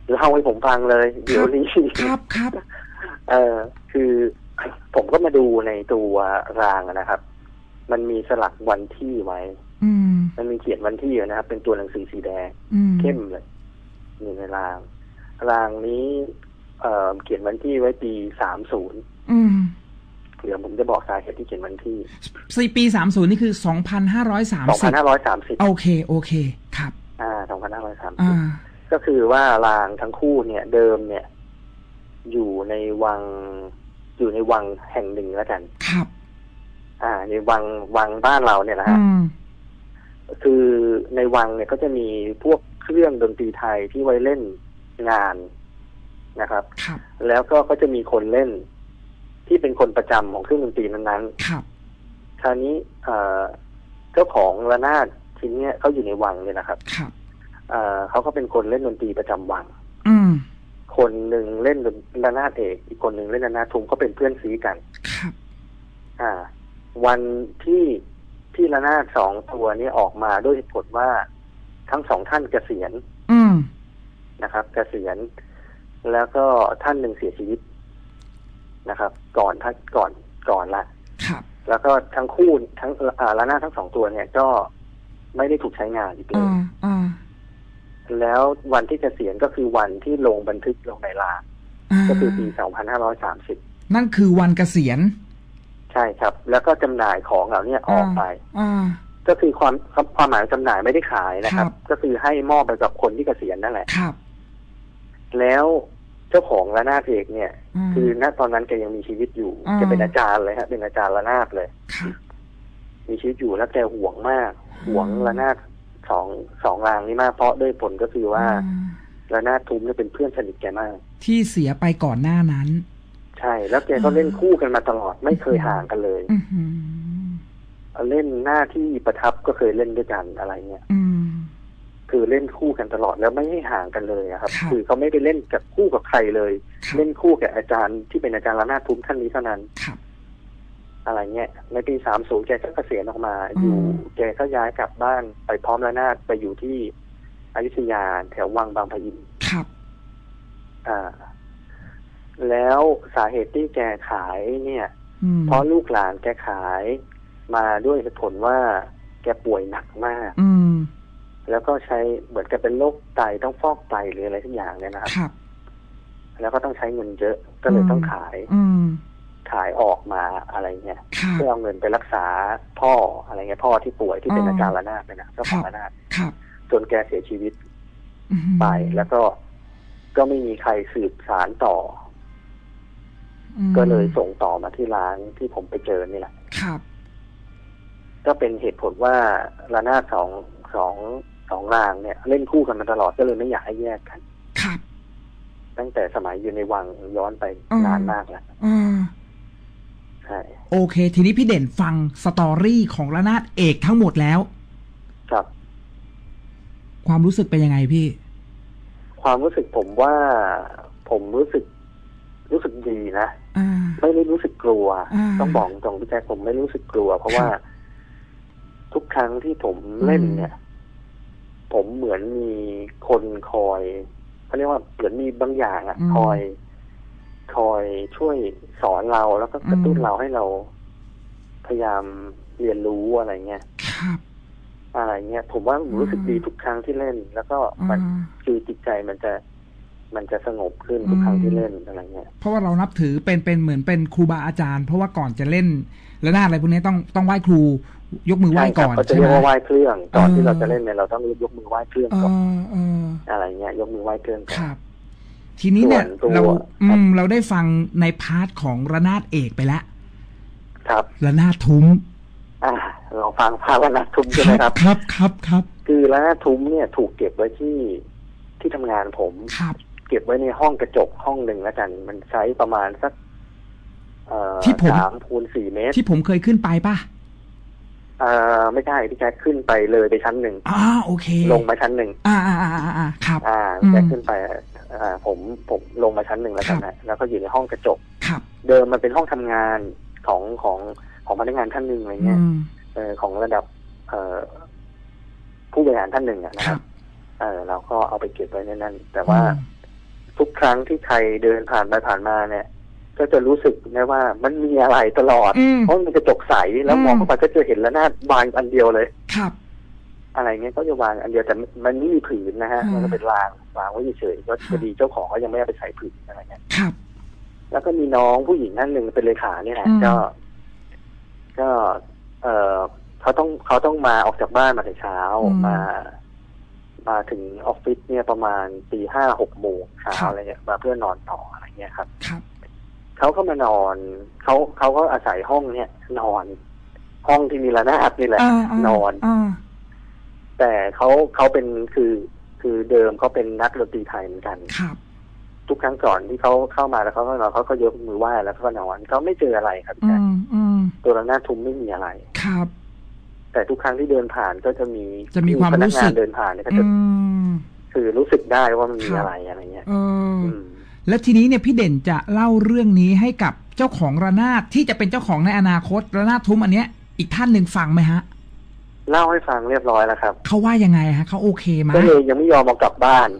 เล่าให้ผมฟังเลยเดี๋ยวนี้ครับครับเออคือผมก็มาดูในตัวรางนะครับ มันมีสลักวันที่ไว้มันมีเขียนวันที่นะครับเป็นตัวหนังสือสีแดงเข้มเลยอยู่ในรางรางนี้เอ่อเขียนวันที่ไว้ปีสามสิบเดี๋ยวผมจะบอกสาเหตุที่เขียนวันที่สี่ปีสามสิบนี่คือสองพันห้าร้อยสามสิบสองพันห้าร้อยสามสิบโอเคโอเคครับอ่าสองพันห้าร้อยสามสิบก็คือว่ารางทั้งคู่เนี่ยเดิมเนี่ยอยู่ในวังอยู่ในวังแห่งหนึ่งแล้วกันครับอ่าในวังวังบ้านเราเนี่ยนะฮะคือในวังเนี่ยก็จะมีพวกเครื่องดนตรีไทยที่ไว้เล่นงานนะครับครับแล้วก็ก็จะมีคนเล่นที่เป็นคนประจำของเครื่องดนตรีนั้นๆครับคราวนี้เอ่อเจ้าของระนาดชิ้นเนี้ยเขาอยู่ในวังเนี่ยนะครับครับเอ่อเขาก็เป็นคนเล่นดนตรีประจำวังอืมคนหนึ่งเล่นระนาดเอกอีกคนหนึ่งเล่นระนาดทุ้มก็เป็นเพื่อนซีกันครับอ่าวันที่ที่ระนาดสองตัวนี้ออกมาด้วยเหตุผลว่าทั้งสองท่านเกษียณอืมนะครับเกษียณแล้วก็ท่านหนึ่งเสียชีวิตนะครับก่อนท่านก่อนก่อนละครับแล้วก็ทั้งคู่ทั้งอ่าระนาดทั้งสองตัวเนี่ยก็ไม่ได้ถูกใช้งานอีกเลยอ่าแล้ววันที่เกษียณก็คือวันที่ลงบันทึกลงในลางก็คือปีสองพันห้าร้อยสามสิบนั่นคือวันเกษียณใช่ครับแล้วก็จำหน่ายของเหล่านี้ออกไปก็คือความความหมายจำหน่ายไม่ได้ขายนะครับก็คือให้มอบไปกับคนที่เกษียณนั่นแหละครับแล้วเจ้าของระนาดเอกเนี่ยคือณตอนนั้นแกยังมีชีวิตอยู่แกเป็นอาจารย์เลยฮะเป็นอาจารย์ระนาดเลยมีชีวิตอยู่แล้วแกหวงมากหวงระนาดสองสองรางนี้มากเพราะด้วยผลก็คือว่าระนาดทุ้มเนี่ยเป็นเพื่อนสนิทแกมากที่เสียไปก่อนหน้านั้นใช่แล้วแกก็เล่นคู่กันมาตลอดไม่เคยห่างกันเลยเล่นหน้าที่ประทับก็เคยเล่นด้วยกันอะไรเงี้ยคือเล่นคู่กันตลอดแล้วไม่ให้ห่างกันเลยครับคือเขาไม่ได้เล่นกับคู่กับใครเลยเล่นคู่กับอาจารย์ที่เป็นอาจารย์ระนาดทุ้มท่านนี้เท่านั้นอะไรเงี้ยในปีสามสิบแกก็เกษียณออกมาอยู่แกก็ย้ายกลับบ้านไปพร้อมระนาดไปอยู่ที่อยุธยาแถววังบางปะอินครับอ่าแล้วสาเหตุที่แกขายเนี่ยเพราะลูกหลานแกขายมาด้วยเหตุผลว่าแกป่วยหนักมากแล้วก็ใช้เหมือนกับเป็นโรคไตต้องฟอกไตหรืออะไรทุกอย่างเนี่ยนะครับแล้วก็ต้องใช้เงินเยอะก็เลยต้องขายขายออกมาอะไรเงี้ยเพื่อเอาเงินไปรักษาพ่ออะไรเงี้ยพ่อที่ป่วยที่เป็นอาจารย์ระนาดเลยนะเจ้าของระนาดจนแกเสียชีวิตไปแล้วก็ก็ไม่มีใครสืบสารต่อก็เลยส่งต่อมาที่ร้านที่ผมไปเจอนี่แหละครับก็เป็นเหตุผลว่าระนาดสองสองสองรางเนี่ยเล่นคู่กันมาตลอดก็เลยไม่อยากให้แยกกันครับตั้งแต่สมัยอยู่ในวังย้อนไปนานมากแล้วใช่โอเคทีนี้พี่เด่นฟังสตอรี่ของระนาดเอกทั้งหมดแล้วครับความรู้สึกเป็นยังไงพี่ความรู้สึกผมว่าผมรู้สึกรู้สึกดีนะไม่ได้รู้สึกกลัวต้องบอกตรงพี่แจ๊คผมไม่รู้สึกกลัวเพราะว่าทุกครั้งที่ผมเล่นเนี่ยผมเหมือนมีคนคอยเขาเรียกว่าเหมือนมีบางอย่างอ่ะคอยคอยช่วยสอนเราแล้วก็กระตุ้นเราให้เราพยายามเรียนรู้อะไรเงี้ยอะไรเงี้ยผมว่าผมรู้สึกดีทุกครั้งที่เล่นแล้วก็มันคือจิตใจมันจะมันจะสงบขึ้นทุกครั้งที่เล่นอะไรเงี้ยเพราะว่าเรานับถือเป็นเป็นเหมือนเป็นครูบาอาจารย์เพราะว่าก่อนจะเล่นระนาดอะไรพวกนี้ต้องต้องไหว้ครูยกมือไหว้ก่อนใช่ไหมเขาจะเรียกว่าไหว้เครื่องก่อนที่เราจะเล่นเนี่ยเราต้องยกมือไหว้เครื่องก่อนอะไรเงี้ยยกมือไหว้เครื่องก่อนทีนี้เนี่ยเราอืมเราได้ฟังในพาร์ทของระนาดเอกไปแล้วครับระนาดทุ้มอ่าเราฟังพาระนาดทุ้มใช่ไหมครับครับครับครับคือระนาดทุ้มเนี่ยถูกเก็บไว้ที่ที่ทำงานผมครับเก็บไว้ในห้องกระจกห้องหนึ่งแล้วกันมันใช้ประมาณสักเอ่อสามคูณสี่เมตรที่ผมเคยขึ้นไปป่ะเอ่อไม่ใช่พี่แจ๊คขึ้นไปเลยไปชั้นหนึ่งอ่าโอเคลงมาชั้นหนึ่งอ่าอ่าอ่าอ่าครับอ่าพี่แจ๊คขึ้นไปอ่าผมผมลงมาชั้นหนึ่งแล้วกันนะแล้วก็อยู่ในห้องกระจกครับเดิมมันเป็นห้องทำงานของของของพนักงานท่านหนึ่งอะไรเงี้ยเออของระดับเอ่อผู้บริหารท่านหนึ่งอ่ะนะครับเออเราก็เอาไปเก็บไว้ในนั้นแต่ว่าทุกครั้งที่ใครเดินผ่านไปผ่านมาเนี่ยก็จะรู้สึกนะว่ามันมีอะไรตลอดเพราะมันกระจกใสแล้วมองเข้าไปก็จะเห็นระนาดวางอันเดียวเลยครับอะไรเงี้ยก็จะวางอันเดียวแต่มันไม่มีผืนนะฮะมันก็เป็นรางวางไว้เฉยๆก็พอดีเจ้าของก็ยังไม่ได้ไปใส่ผืนอะไรเงี้ยครับแล้วก็มีน้องผู้หญิงนั่นหนึ่งเป็นเลขาเนี่ยแหละก็ก็เออเขาต้องเขาต้องมาออกจากบ้านมาแต่เช้ามามาถึงออฟฟิศเนี่ยประมาณตีห้าหกโมงเช้าอะไรเงี้ยมาเพื่อนอนต่ออะไรเงี้ยครับเขาก็มานอนเขาเขาก็อาศัยห้องเนี่ยนอนห้องที่มีระนาดนี่แหละนอนแต่เขาเขาเป็นคือคือเดิมเขาเป็นนักดนตรีไทยเหมือนกันทุกครั้งก่อนที่เขาเข้ามาแล้วเขาก็นอนเขาก็ยกมือไหว้แล้วก็นอนเขาไม่เจออะไรครับแต่ตัวระนาดทุ้มไม่มีอะไรครับแต่ทุกครั้งที่เดินผ่านก็จะมีจะมีความรู้สึกเดินผ่านเนี่ยก็จะคือรู้สึกได้ว่ามันมีอะไรอะไรเงี้ยแล้วทีนี้เนี่ยพี่เด่นจะเล่าเรื่องนี้ให้กับเจ้าของระนาดที่จะเป็นเจ้าของในอนาคตระนาดทุ้มอันเนี้ยอีกท่านหนึ่งฟังไหมฮะเล่าให้ฟังเรียบร้อยแล้วครับเขาว่ายังไงฮะเขาโอเคไหมก็เลยยังไม่ยอมเอากลับบ้าน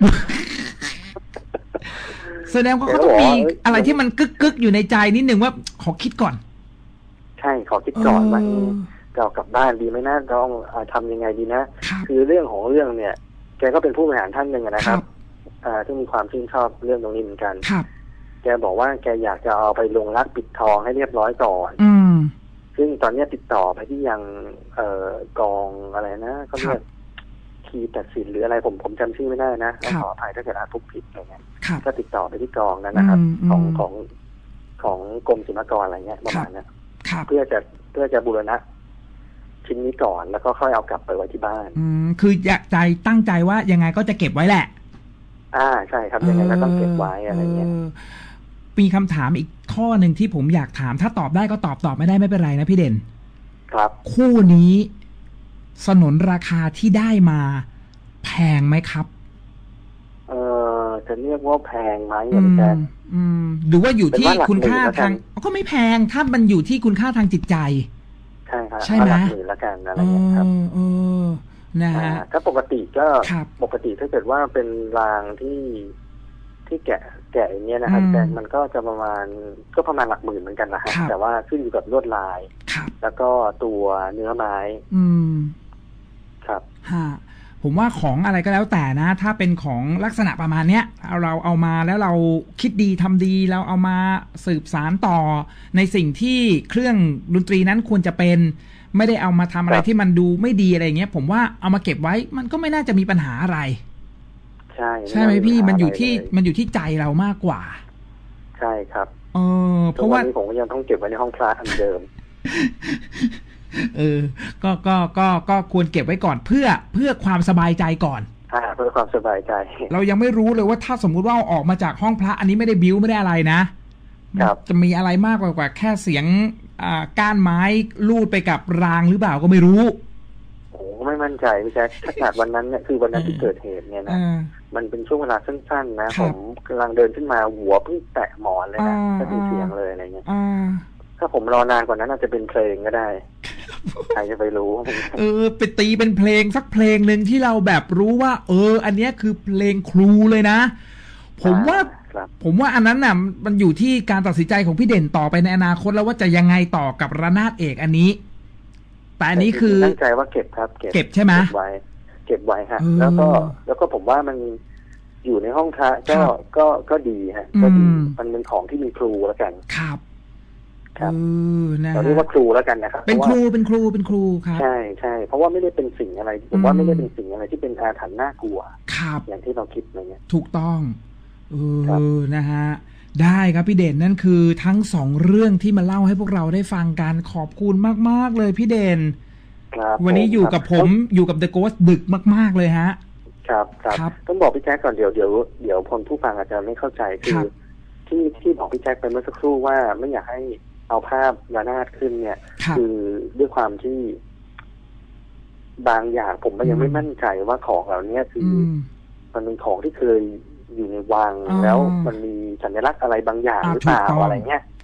แสดงว่าเขาต้องมีอะไรที่มันกึกกึกอยู่ในใจนิดหนึ่งว่าขอคิดก่อนใช่ขอคิดก่อนว่าจะเอากลับบ้านดีไหมนะต้องทำยังไงดีนะคือเรื่องของเรื่องเนี่ยแกก็เป็นผู้บริหารท่านหนึ่งนะครับอ่าที่มีความชื่นชอบเรื่องตรงนี้เหมือนกันแกบอกว่าแกอยากจะเอาไปลงรักปิดทองให้เรียบร้อยก่อนซึ่งตอนนี้ติดต่อไปที่ยังเอ่อกองอะไรนะเขาเรียกคีตัดสินหรืออะไรผมผมจำชื่อไม่ได้นะขออภัยถ้าเกิดอ่านทุกผิดอะไรเงี้ยก็ติดต่อไปที่กองนั้นนะครับของของของกรมศิลปากรอะไรเงี้ยประมาณนั้นเพื่อจะเพื่อจะบูรณะชิ้นนี้ก่อนแล้วก็ค่อยเอากลับไปไว้ที่บ้านอืมคืออยากใจตั้งใจว่ายังไงก็จะเก็บไว้แหละอ่าใช่ครับยังไงก็ต้องเก็บไว้อะไรเงี้ยมีคำถามอีกข้อหนึ่งที่ผมอยากถามถ้าตอบได้ก็ตอบตอบไม่ได้ไม่เป็นไรนะพี่เด่นครับคู่นี้สนนราคาที่ได้มาแพงไหมครับเออจะเรียกว่าแพงไหมอย่างแพงอืมหรือว่าอยู่ที่คุณค่าทางก็ไม่แพงถ้ามันอยู่ที่คุณค่าทางจิตใจใช่ครับใช่ไหมหมื่นละกันอะไรอย่างเงี้ยครับเออนะฮะถ้าปกติก็ปกติถ้าเกิดว่าเป็นรางที่ที่แกะแกะอย่างเงี้ยนะครับแต่มันก็จะประมาณก็ประมาณหลักหมื่นเหมือนกันนะฮะแต่ว่าขึ้นอยู่กับลวดลายแล้วก็ตัวเนื้อไม้อืมครับฮะผมว่าของอะไรก็แล้วแต่นะถ้าเป็นของลักษณะประมาณเนี้ยเราเอามาแล้วเราคิดดีทำดีเราเอามาสืบสารต่อในสิ่งที่เครื่องดนตรีนั้นควรจะเป็นไม่ได้เอามาทำอะไรที่มันดูไม่ดีอะไรเงี้ยผมว่าเอามาเก็บไว้มันก็ไม่น่าจะมีปัญหาอะไรใช่ใช่ไหมพี่มันอยู่ที่มันอยู่ที่ใจเรามากกว่าใช่ครับเออเพราะว่าผมก็ยังต้องเก็บไว้ในห้องพระอันเดิมเออก็ก็ก็ก็ควรเก็บไว้ก่อนเพื่อเพื่อความสบายใจก่อนอ่าเพื่อความสบายใจเรายังไม่รู้เลยว่าถ้าสมมุติว่าออกมาจากห้องพระอันนี้ไม่ได้บิ้วไม่ได้อะไรนะครับจะมีอะไรมากกว่ากว่าแค่เสียงอ่าก้านไม้ลูดไปกับรางหรือเปล่าก็ไม่รู้โอ้ไม่มั่นใจพี่แจ๊คขนาดวันนั้นเนี่ยคือวันนั้นที่เกิดเหตุเนี่ยนะมันเป็นช่วงเวลาสั้นๆนะผมกำลังเดินขึ้นมาหัวเพิ่งแตะหมอนเลยนะก็มีเสียงเลยอะไรเงี้ยถ้าผมรอนานกว่านั้นอาจจะเป็นเพลงก็ได้ใครจะไปรู้เออไปตีเป็นเพลงสักเพลงหนึ่งที่เราแบบรู้ว่าเอออันนี้คือเพลงครูเลยนะผมว่าผมว่าอันนั้นน่ะมันอยู่ที่การตัดสินใจของพี่เด่นต่อไปในอนาคตแล้วว่าจะยังไงต่อกับระนาดเอกอันนี้แต่อันนี้คือตั้งใจว่าเก็บครับเก็บใช่ไหมเก็บไว้เก็บไว้ฮะแล้วก็แล้วก็ผมว่ามันอยู่ในห้องพระก็ก็ก็ดีฮะก็ดีมันเป็นของที่มีครูแล้วกันครับครับเราเรียกว่าครูแล้วกันนะครับเป็นครูเป็นครูเป็นครูครับใช่ใช่เพราะว่าไม่ได้เป็นสิ่งอะไรผมว่าไม่ได้เป็นสิ่งอะไรที่เป็นอาถรรพ์น่ากลัวครับอย่างที่เราคิดอะไรเงี้ยถูกต้องเออนะฮะได้ครับพี่เด่นนั่นคือทั้งสองเรื่องที่มาเล่าให้พวกเราได้ฟังกันขอบคุณมากๆเลยพี่เด่นวันนี้อยู่กับผมอยู่กับ The Ghost ดึกมากๆเลยฮะครับครับต้องบอกพี่แจ๊คก่อนเดี๋ยวเดี๋ยวเดี๋ยวคนผู้ฟังอาจจะไม่เข้าใจคือที่ที่บอกพี่แจ๊คไปเมื่อสักครู่ว่าไม่อยากให้เอาภาพระนาดขึ้นเนี่ยคือด้วยความที่บางอย่างผมก็ยังไม่มั่นใจว่าของเหล่านี้คือมันเป็นของที่เคยอยู่ในวังแล้วมันมีสัญลักษณ์อะไรบางอย่างหรือเปล่าอะไรเงี้ย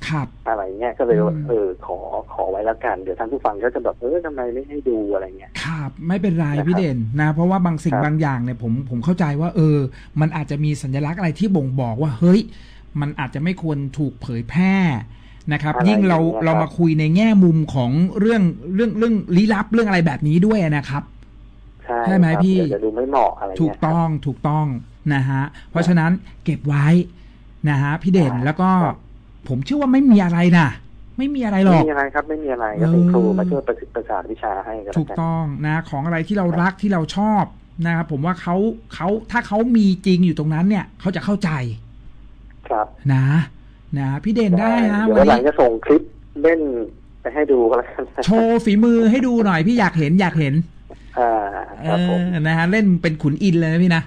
ครับอะไรเงี้ยก็เลยเออขอขอไว้แล้วกันเดี๋ยวท่านผู้ฟังก็จะแบบเออทำไมไม่ให้ดูอะไรเงี้ยครับไม่เป็นไรพี่เด่นนะเพราะว่าบางสิ่งบางอย่างเนี่ยผมผมเข้าใจว่าเออมันอาจจะมีสัญลักษณ์อะไรที่บ่งบอกว่าเฮ้ยมันอาจจะไม่ควรถูกเผยแพร่นะครับยิ่งเราเรามาคุยในแง่มุมของเรื่องเรื่องเรื่องลี้ลับเรื่องอะไรแบบนี้ด้วยนะครับใช่ไหมพี่จะดูไม่เหมาะอะไรถูกต้องถูกต้องนะฮะเพราะฉะนั้นเก็บไว้นะฮะพี่เด่นแล้วก็ผมเชื่อว่าไม่มีอะไรนะไม่มีอะไรหรอกไม่มีอะไรครับไม่มีอะไรก็เป็นครูมาช่วยประสิทธิ์ประสานวิชาให้กันถูกต้องนะของอะไรที่เรารักที่เราชอบนะครับผมว่าเขาเขาถ้าเขามีจริงอยู่ตรงนั้นเนี่ยเขาจะเข้าใจครับนะนะพี่เด่นได้ฮะวันหลังจะส่งคลิปเล่นไปให้ดูก็แล้วกันโชว์ฝีมือให้ดูหน่อยพี่อยากเห็นอยากเห็นอ่าครับผมนะฮะเล่นเป็นขุนอินเลยพี่นะ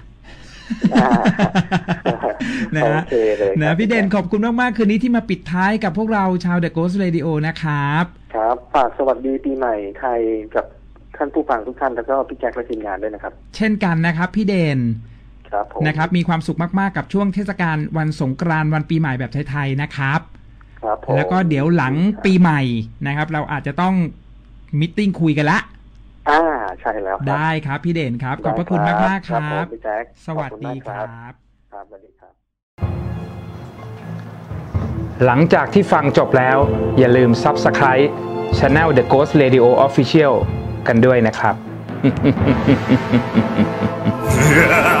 นะนะพี่เด่นขอบคุณมากๆคืนนี้ที่มาปิดท้ายกับพวกเราชาว The Ghost Radio นะครับครับฝากสวัสดีปีใหม่ไทยกับท่านผู้ฟังทุกท่านแล้วก็พี่แจ็คและทีมงานด้วยนะครับเช่นกันนะครับพี่เด่นครับผมนะครับมีความสุขมากๆกับช่วงเทศกาลวันสงกรานต์วันปีใหม่แบบไทยๆนะครับครับผมแล้วก็เดี๋ยวหลังปีใหม่นะครับเราอาจจะต้องมิทติ้งคุยกันละอ่าใช่แล้วได้ครับพี่เด่นครับขอบพระคุณมากมากครับสวัสดีครับครับสวัสดีครับหลังจากที่ฟังจบแล้วอย่าลืม Subscribe Channel The Ghost Radio Official กันด้วยนะครับ